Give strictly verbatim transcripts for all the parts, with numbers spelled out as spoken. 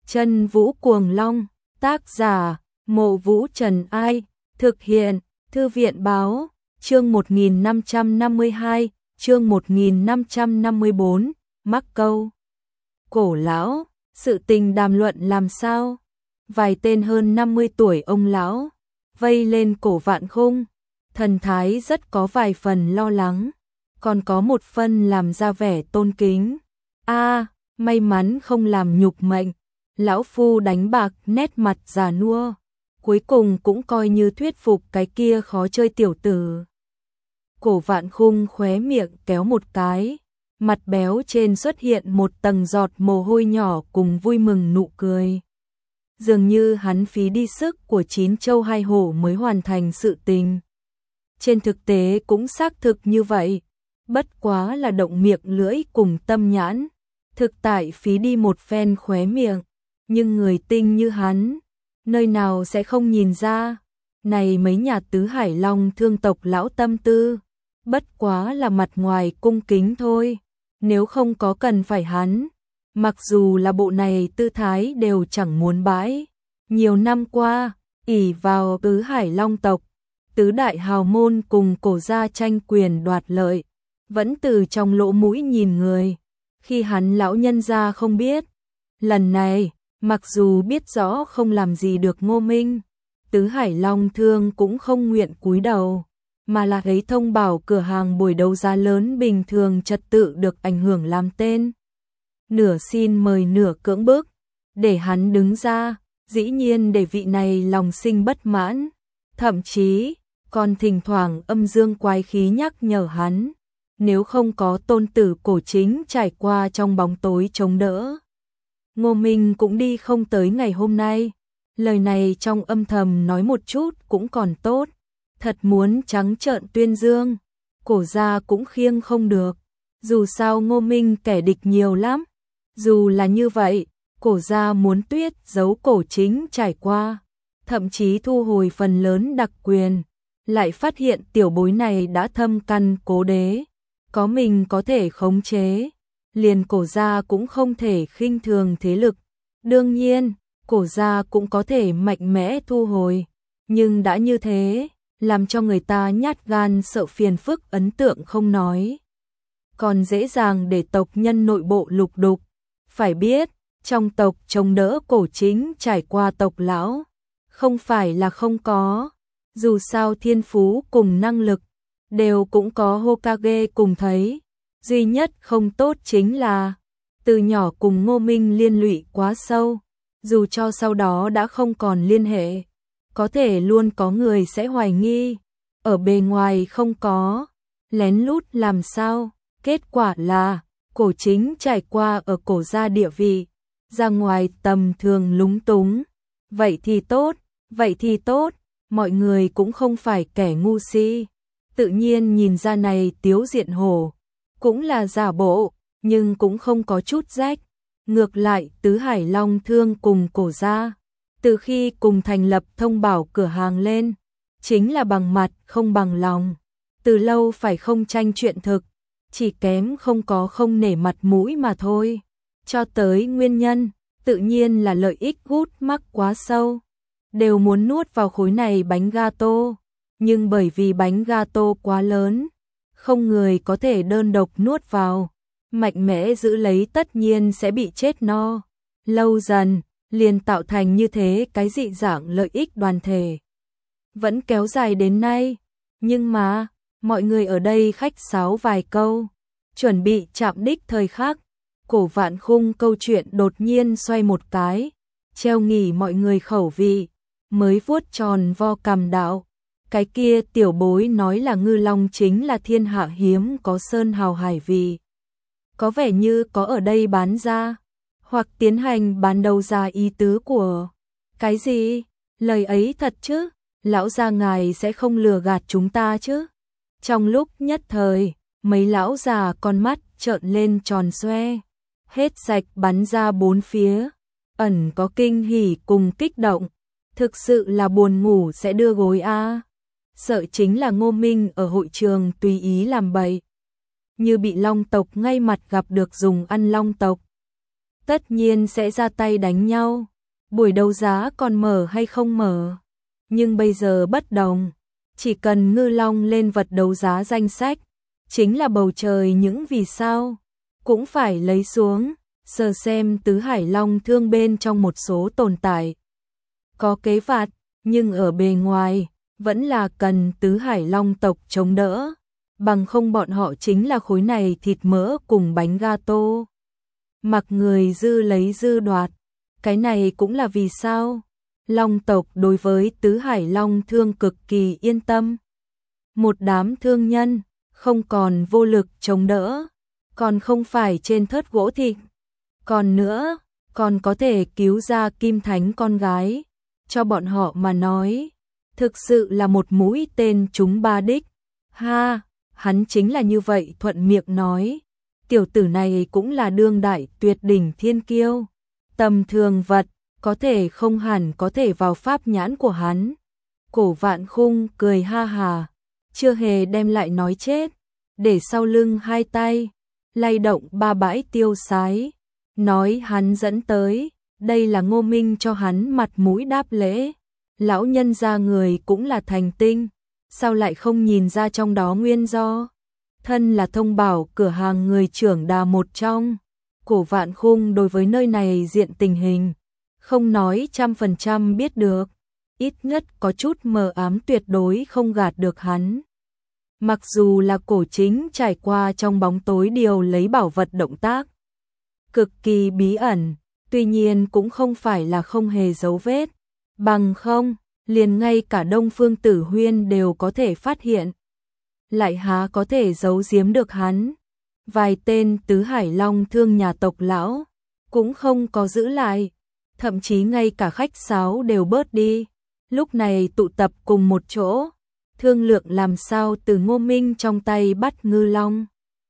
Chân Vũ Cuồng Long, tác giả, Mộ Vũ Trần Ai, thực hiện, Thư viện Báo, chương một nghìn năm trăm năm mươi hai, chương một nghìn năm trăm năm mươi bốn, mắc câu. Cổ lão, sự tình đàm luận làm sao? Vài tên hơn năm mươi tuổi ông lão, vây lên cổ Vạn Khung, thần thái rất có vài phần lo lắng, còn có một phần làm ra vẻ tôn kính. A, may mắn không làm nhục mệnh. Lão phu đánh bạc nét mặt già nua, cuối cùng cũng coi như thuyết phục cái kia khó chơi tiểu tử. Cổ Vạn Khung khóe miệng kéo một cái, mặt béo trên xuất hiện một tầng giọt mồ hôi nhỏ cùng vui mừng nụ cười. Dường như hắn phí đi sức của chín châu hai hổ mới hoàn thành sự tình. Trên thực tế cũng xác thực như vậy, bất quá là động miệng lưỡi cùng tâm nhãn, thực tại phí đi một phen khóe miệng. Nhưng người tinh như hắn, nơi nào sẽ không nhìn ra, này mấy nhà tứ hải long thương tộc lão tâm tư, bất quá là mặt ngoài cung kính thôi, nếu không có cần phải hắn, mặc dù là bộ này tư thái đều chẳng muốn bãi. Nhiều năm qua, ỷ vào tứ hải long tộc, tứ đại hào môn cùng cổ gia tranh quyền đoạt lợi, vẫn từ trong lỗ mũi nhìn người, khi hắn lão nhân gia không biết. Lần này, mặc dù biết rõ không làm gì được Ngô Minh, tứ hải long thương cũng không nguyện cúi đầu, mà là thấy thông bảo cửa hàng buổi đấu giá lớn bình thường trật tự được ảnh hưởng làm tên. Nửa xin mời nửa cưỡng bức, để hắn đứng ra, dĩ nhiên để vị này lòng sinh bất mãn, thậm chí còn thỉnh thoảng âm dương quái khí nhắc nhở hắn, nếu không có tôn tử cổ chính trải qua trong bóng tối chống đỡ, Ngô Minh cũng đi không tới ngày hôm nay. Lời này trong âm thầm nói một chút cũng còn tốt, thật muốn trắng trợn tuyên dương, cổ gia cũng khiêng không được, dù sao Ngô Minh kẻ địch nhiều lắm. Dù là như vậy, cổ gia muốn tuyết giấu cổ chính trải qua, thậm chí thu hồi phần lớn đặc quyền, lại phát hiện tiểu bối này đã thâm căn cố đế, có mình có thể khống chế, liền cổ gia cũng không thể khinh thường thế lực. Đương nhiên, cổ gia cũng có thể mạnh mẽ thu hồi, nhưng đã như thế, làm cho người ta nhát gan sợ phiền phức ấn tượng không nói, còn dễ dàng để tộc nhân nội bộ lục đục. Phải biết, trong tộc chống đỡ cổ chính trải qua tộc lão, không phải là không có, dù sao thiên phú cùng năng lực, đều cũng có Hokage cùng thấy, duy nhất không tốt chính là, từ nhỏ cùng Ngô Minh liên lụy quá sâu, dù cho sau đó đã không còn liên hệ, có thể luôn có người sẽ hoài nghi, ở bề ngoài không có, lén lút làm sao, kết quả là, cổ chính trải qua ở cổ gia địa vị, ra ngoài tầm thường lúng túng, vậy thì tốt, vậy thì tốt, mọi người cũng không phải kẻ ngu si, tự nhiên nhìn ra này Tiếu Diện Hổ, cũng là giả bộ, nhưng cũng không có chút rách. Ngược lại tứ hải long thương cùng cổ gia, từ khi cùng thành lập thông bảo cửa hàng lên, chính là bằng mặt không bằng lòng, từ lâu phải không tranh chuyện thực, chỉ kém không có không nể mặt mũi mà thôi. Cho tới nguyên nhân, tự nhiên là lợi ích gút mắc quá sâu, đều muốn nuốt vào khối này bánh gato, nhưng bởi vì bánh gato quá lớn, không người có thể đơn độc nuốt vào, mạnh mẽ giữ lấy tất nhiên sẽ bị chết no. Lâu dần, liền tạo thành như thế cái dị dạng lợi ích đoàn thể. Vẫn kéo dài đến nay, nhưng mà, mọi người ở đây khách sáo vài câu, chuẩn bị chạm đích thời khắc, cổ Vạn Khung câu chuyện đột nhiên xoay một cái, treo nghỉ mọi người khẩu vị, mới vuốt tròn vo cằm đạo. Cái kia tiểu bối nói là ngư long chính là thiên hạ hiếm có sơn hào hải vị. Có vẻ như có ở đây bán ra, hoặc tiến hành bán đấu giá ý tứ của. Cái gì? Lời ấy thật chứ? Lão gia ngài sẽ không lừa gạt chúng ta chứ? Trong lúc nhất thời, mấy lão già con mắt trợn lên tròn xoe, hết sạch bắn ra bốn phía, ẩn có kinh hỉ cùng kích động, thực sự là buồn ngủ sẽ đưa gối a. À. Sợ chính là Ngô Minh ở hội trường tùy ý làm bậy, như bị long tộc ngay mặt gặp được dùng ăn long tộc. tất nhiên sẽ ra tay đánh nhau. Buổi đấu giá còn mở hay không mở. Nhưng bây giờ bất đồng. Chỉ cần Ngư Long lên vật đấu giá danh sách, chính là bầu trời những vì sao, cũng phải lấy xuống, sờ xem Tứ Hải Long Thương bên trong một số tồn tại. Có kế vặt, nhưng ở bề ngoài, vẫn là cần Tứ Hải Long tộc chống đỡ, bằng không bọn họ chính là khối này thịt mỡ cùng bánh gato. Mặc người dư lấy dư đoạt, cái này cũng là vì sao? Long tộc đối với Tứ Hải Long Thương cực kỳ yên tâm. Một đám thương nhân, không còn vô lực chống đỡ, còn không phải trên thớt gỗ thịt. Còn nữa, còn có thể cứu ra Kim Thánh con gái, cho bọn họ mà nói. Thực sự là một mũi tên trúng ba đích. Ha, hắn chính là như vậy thuận miệng nói. Tiểu tử này cũng là đương đại tuyệt đỉnh thiên kiêu. Tầm thường vật, có thể không hẳn có thể vào pháp nhãn của hắn. Cổ Vạn Khung cười ha hà, chưa hề đem lại nói chết, để sau lưng hai tay, lay động ba bãi tiêu sái, nói hắn dẫn tới, đây là Ngô Minh cho hắn mặt mũi đáp lễ. Lão nhân gia người cũng là thành tinh, sao lại không nhìn ra trong đó nguyên do? Thân là thông bảo cửa hàng người trưởng đà một trong, Cổ Vạn Khung đối với nơi này diện tình hình, không nói trăm phần trăm biết được, ít nhất có chút mờ ám tuyệt đối không gạt được hắn. Mặc dù là Cổ Chính trải qua trong bóng tối điều lấy bảo vật động tác, cực kỳ bí ẩn, tuy nhiên cũng không phải là không hề dấu vết, bằng không, liền ngay cả Đông Phương Tử Huyên đều có thể phát hiện. Lại há có thể giấu giếm được hắn. Vài tên Tứ Hải Long Thương nhà tộc lão cũng không có giữ lại, thậm chí ngay cả khách sáo đều bớt đi. Lúc này tụ tập cùng một chỗ, thương lượng làm sao từ Ngô Minh trong tay bắt Ngư Long.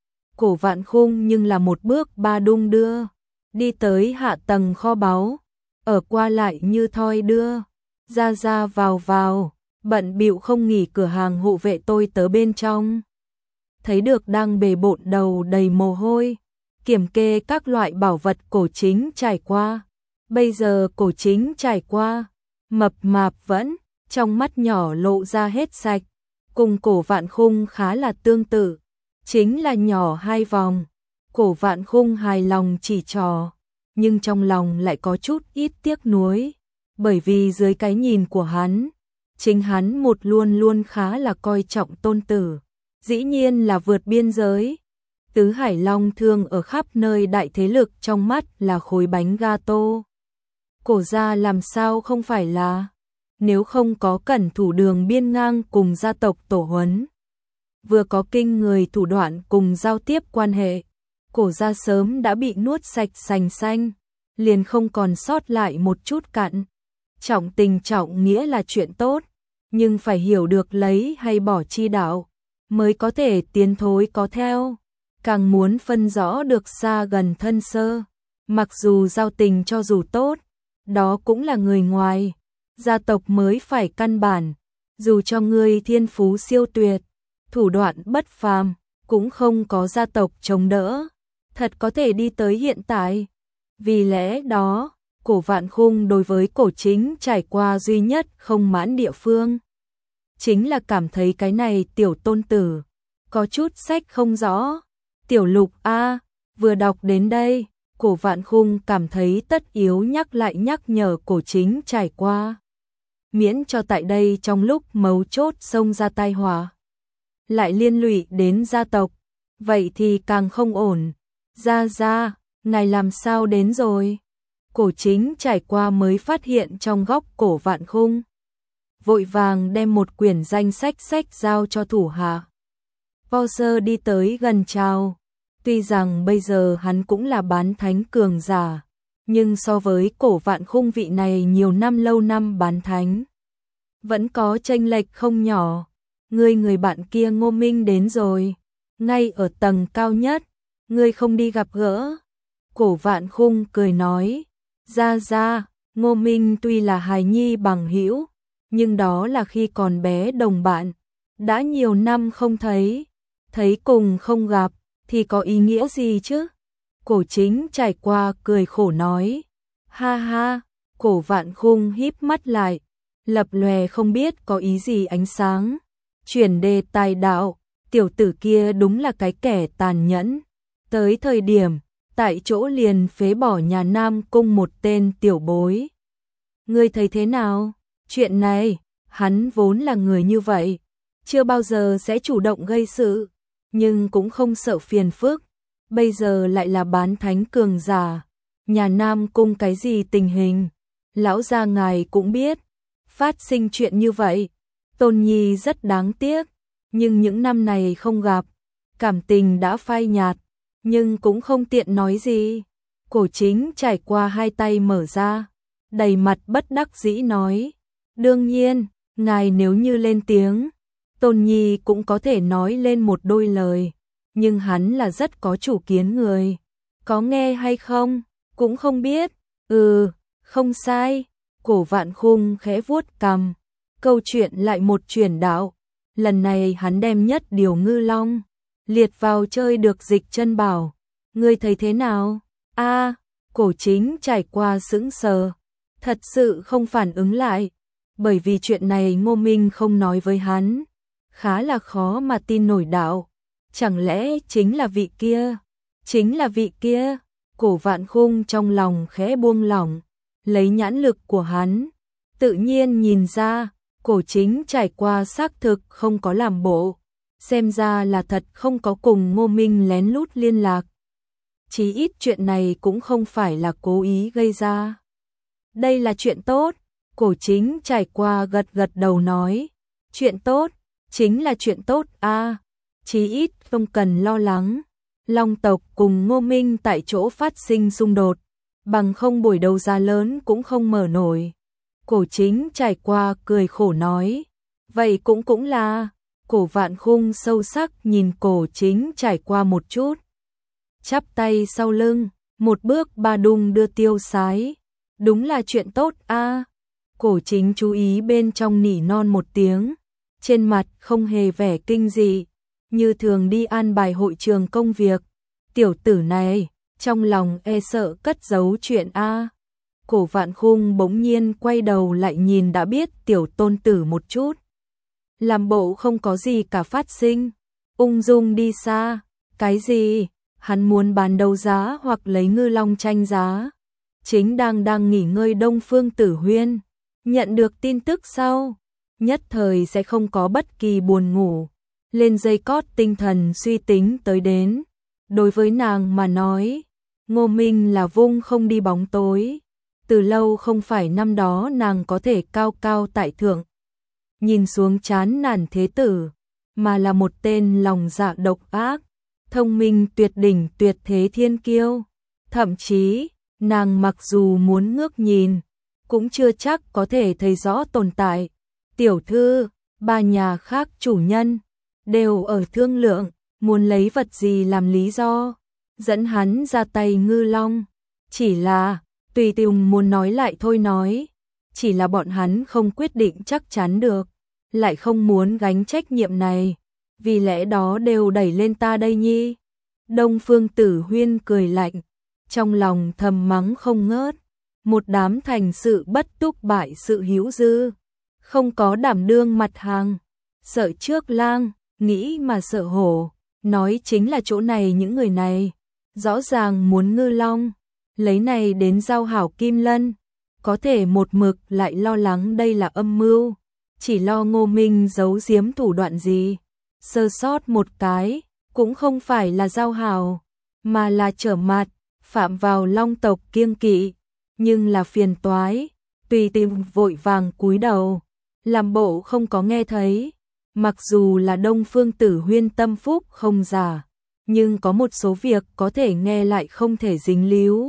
Cổ Vạn Khung nhưng là một bước ba đung đưa, đi tới hạ tầng kho báu, ở qua lại như thoi đưa, ra ra vào vào, bận bịu không nghỉ cửa hàng hộ vệ tôi tớ bên trong. Thấy được đang bề bộn đầu đầy mồ hôi, kiểm kê các loại bảo vật Cổ Chính trải qua. Bây giờ Cổ Chính trải qua, mập mạp vẫn, trong mắt nhỏ lộ ra hết sạch, cùng Cổ Vạn Khung khá là tương tự, chính là nhỏ hai vòng. Cổ Vạn Khung hài lòng chỉ trò, nhưng trong lòng lại có chút ít tiếc nuối, bởi vì dưới cái nhìn của hắn, chính hắn một luôn luôn khá là coi trọng tôn tử, dĩ nhiên là vượt biên giới. Tứ Hải Long Thương ở khắp nơi đại thế lực trong mắt là khối bánh gato. Cổ gia làm sao không phải là, nếu không có Cẩn Thủ Đường biên ngang cùng gia tộc tổ huấn, vừa có kinh người thủ đoạn cùng giao tiếp quan hệ, Cổ gia sớm đã bị nuốt sạch sành xanh, liền không còn sót lại một chút cặn. Trọng tình trọng nghĩa là chuyện tốt, nhưng phải hiểu được lấy hay bỏ chi đạo, mới có thể tiến thối có theo, càng muốn phân rõ được xa gần thân sơ. Mặc dù giao tình cho dù tốt, đó cũng là người ngoài, gia tộc mới phải căn bản, dù cho ngươi thiên phú siêu tuyệt, thủ đoạn bất phàm, cũng không có gia tộc chống đỡ, thật có thể đi tới hiện tại. Vì lẽ đó, Cổ Vạn Khung đối với Cổ Chính trải qua duy nhất không mãn địa phương, chính là cảm thấy cái này tiểu tôn tử có chút sách không rõ. Tiểu Lục a, vừa đọc đến đây, Cổ Vạn Khung cảm thấy tất yếu nhắc lại nhắc nhở Cổ Chính trải qua, miễn cho tại đây trong lúc mấu chốt xông ra tai họa, lại liên lụy đến gia tộc, vậy thì càng không ổn. Ra ra, ngài làm sao đến rồi? Cổ Chính trải qua mới phát hiện trong góc Cổ Vạn Khung, vội vàng đem một quyển danh sách sách giao cho thủ hạ. Poser đi tới gần chào, tuy rằng bây giờ hắn cũng là bán thánh cường giả, nhưng so với Cổ Vạn Khung vị này nhiều năm lâu năm bán thánh, vẫn có chênh lệch không nhỏ. Ngươi người bạn kia Ngô Minh đến rồi, ngay ở tầng cao nhất, ngươi không đi gặp gỡ? Cổ Vạn Khung cười nói, ra ra, Ngô Minh tuy là hài nhi bằng hữu, nhưng đó là khi còn bé đồng bạn, đã nhiều năm không thấy, thấy cùng không gặp, thì có ý nghĩa gì chứ? Cổ Chính trải qua cười khổ nói. Ha ha, Cổ Vạn Khung híp mắt lại, lập lòe không biết có ý gì ánh sáng. Chuyển đề tài đạo, tiểu tử kia đúng là cái kẻ tàn nhẫn. Tới thời điểm, tại chỗ liền phế bỏ nhà Nam Cung một tên tiểu bối. Ngươi thấy thế nào? Chuyện này, hắn vốn là người như vậy, chưa bao giờ sẽ chủ động gây sự, nhưng cũng không sợ phiền phức. Bây giờ lại là bán thánh cường giả, nhà Nam Cung cái gì tình hình, lão gia ngài cũng biết. Phát sinh chuyện như vậy, Tôn Nhi rất đáng tiếc, nhưng những năm này không gặp, cảm tình đã phai nhạt, nhưng cũng không tiện nói gì. Cổ Chính trải qua hai tay mở ra, đầy mặt bất đắc dĩ nói. Đương nhiên, ngài nếu như lên tiếng, Tôn Nhi cũng có thể nói lên một đôi lời, nhưng hắn là rất có chủ kiến người. Có nghe hay không, cũng không biết. Ừ, không sai. Cổ Vạn Khung khẽ vuốt cằm. Câu chuyện lại một chuyển đạo. Lần này hắn đem nhất điều ngư long liệt vào chơi được dịch chân bảo. Ngươi thấy thế nào? A, Cổ Chính trải qua sững sờ, thật sự không phản ứng lại, bởi vì chuyện này Ngô Minh không nói với hắn, khá là khó mà tin nổi đạo. Chẳng lẽ chính là vị kia? Chính là vị kia? Cổ Vạn Khung trong lòng khẽ buông lỏng, lấy nhãn lực của hắn, tự nhiên nhìn ra, Cổ Chính trải qua xác thực không có làm bộ, xem ra là thật không có cùng Ngô Minh lén lút liên lạc. Chí ít chuyện này cũng không phải là cố ý gây ra. Đây là chuyện tốt, Cổ Chính trải qua gật gật đầu nói. Chuyện tốt, chính là chuyện tốt a, à, chí ít không cần lo lắng. Long tộc cùng Ngô Minh tại chỗ phát sinh xung đột, bằng không buổi đấu giá lớn cũng không mở nổi. Cổ Chính trải qua cười khổ nói. Vậy cũng cũng là. Cổ Vạn Khung sâu sắc nhìn Cổ Chính trải qua một chút, chắp tay sau lưng, một bước ba đung đưa tiêu sái. Đúng là chuyện tốt a. À. Cổ Chính chú ý bên trong nỉ non một tiếng, trên mặt không hề vẻ kinh dị, như thường đi an bài hội trường công việc. Tiểu tử này, trong lòng e sợ cất giấu chuyện a. À. Cổ Vạn Khung bỗng nhiên quay đầu lại nhìn đã biết tiểu tôn tử một chút, làm bộ không có gì cả phát sinh, ung dung đi xa. Cái gì? Hắn muốn bán đấu giá hoặc lấy ngư long tranh giá? Chính đang đang nghỉ ngơi Đông Phương Tử Huyên nhận được tin tức sau, nhất thời sẽ không có bất kỳ buồn ngủ, lên dây cót tinh thần suy tính tới đến. Đối với nàng mà nói, Ngô Minh là vung không đi bóng tối, từ lâu không phải năm đó nàng có thể cao cao tại thượng, nhìn xuống chán nản thế tử, mà là một tên lòng dạ độc ác, thông minh tuyệt đỉnh tuyệt thế thiên kiêu. Thậm chí, nàng mặc dù muốn ngước nhìn, cũng chưa chắc có thể thấy rõ tồn tại. Tiểu thư, ba nhà khác chủ nhân, đều ở thương lượng, muốn lấy vật gì làm lý do, dẫn hắn ra tay ngư long. Chỉ là, tùy tùng muốn nói lại thôi nói, chỉ là bọn hắn không quyết định chắc chắn được, lại không muốn gánh trách nhiệm này, vì lẽ đó đều đẩy lên ta đây nhi. Đông Phương Tử Huyên cười lạnh, trong lòng thầm mắng không ngớt, một đám thành sự bất túc bại sự hữu dư, không có đảm đương mặt hàng, sợ trước lang, nghĩ mà sợ hổ, nói chính là chỗ này những người này, rõ ràng muốn ngư long, lấy này đến giao hảo Kim Lân, có thể một mực lại lo lắng đây là âm mưu, chỉ lo Ngô Minh giấu giếm thủ đoạn gì, sơ sót một cái, cũng không phải là giao hảo, mà là trở mặt, phạm vào Long tộc kiêng kỵ, nhưng là phiền toái. Tùy tìm vội vàng cúi đầu, làm bộ không có nghe thấy. Mặc dù là Đông Phương Tử Huyên tâm phúc không giả, nhưng có một số việc có thể nghe lại không thể dính líu.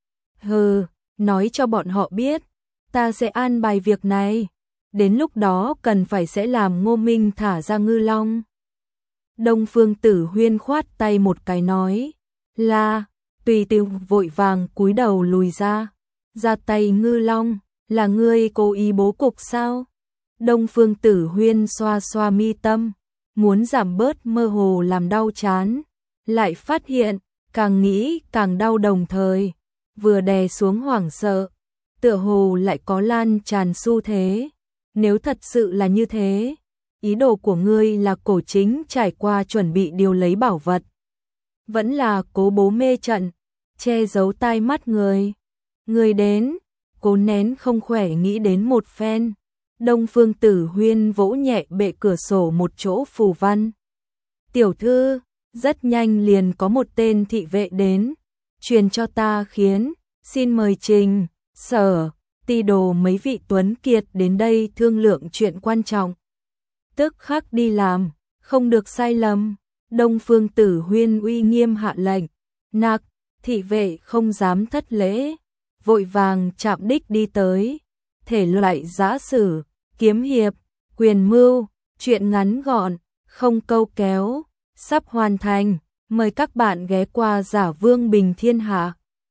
Hừ, nói cho bọn họ biết, ta sẽ an bài việc này, đến lúc đó cần phải sẽ làm Ngô Minh thả ra ngư long. Đông Phương Tử Huyên khoát tay một cái nói, là, tùy tiêu vội vàng cúi đầu lùi ra, ra tay ngư long, là ngươi cố ý bố cục sao? Đông Phương Tử Huyên xoa xoa mi tâm, muốn giảm bớt mơ hồ làm đau chán, lại phát hiện, càng nghĩ càng đau đồng thời, vừa đè xuống hoảng sợ, tựa hồ lại có lan tràn xu thế. Nếu thật sự là như thế, ý đồ của ngươi là cổ chính trải qua chuẩn bị điều lấy bảo vật, vẫn là cố bố mê trận, che giấu tai mắt người. Người đến, cố nén không khỏe nghĩ đến một phen. Đông Phương Tử Huyên vỗ nhẹ bệ cửa sổ một chỗ phù văn. Tiểu thư, rất nhanh liền có một tên thị vệ đến, truyền cho ta khiến, xin mời Trình, Sở, Ti Đồ mấy vị tuấn kiệt đến đây thương lượng chuyện quan trọng. Tức khắc đi làm, không được sai lầm. Đông Phương Tử Huyên uy nghiêm hạ lệnh. Nặc, thị vệ không dám thất lễ, vội vàng chạm đích đi tới. Thể loại giã sử, kiếm hiệp, quyền mưu, chuyện ngắn gọn, không câu kéo, sắp hoàn thành. Mời các bạn ghé qua Giả Vương Bình Thiên Hạ.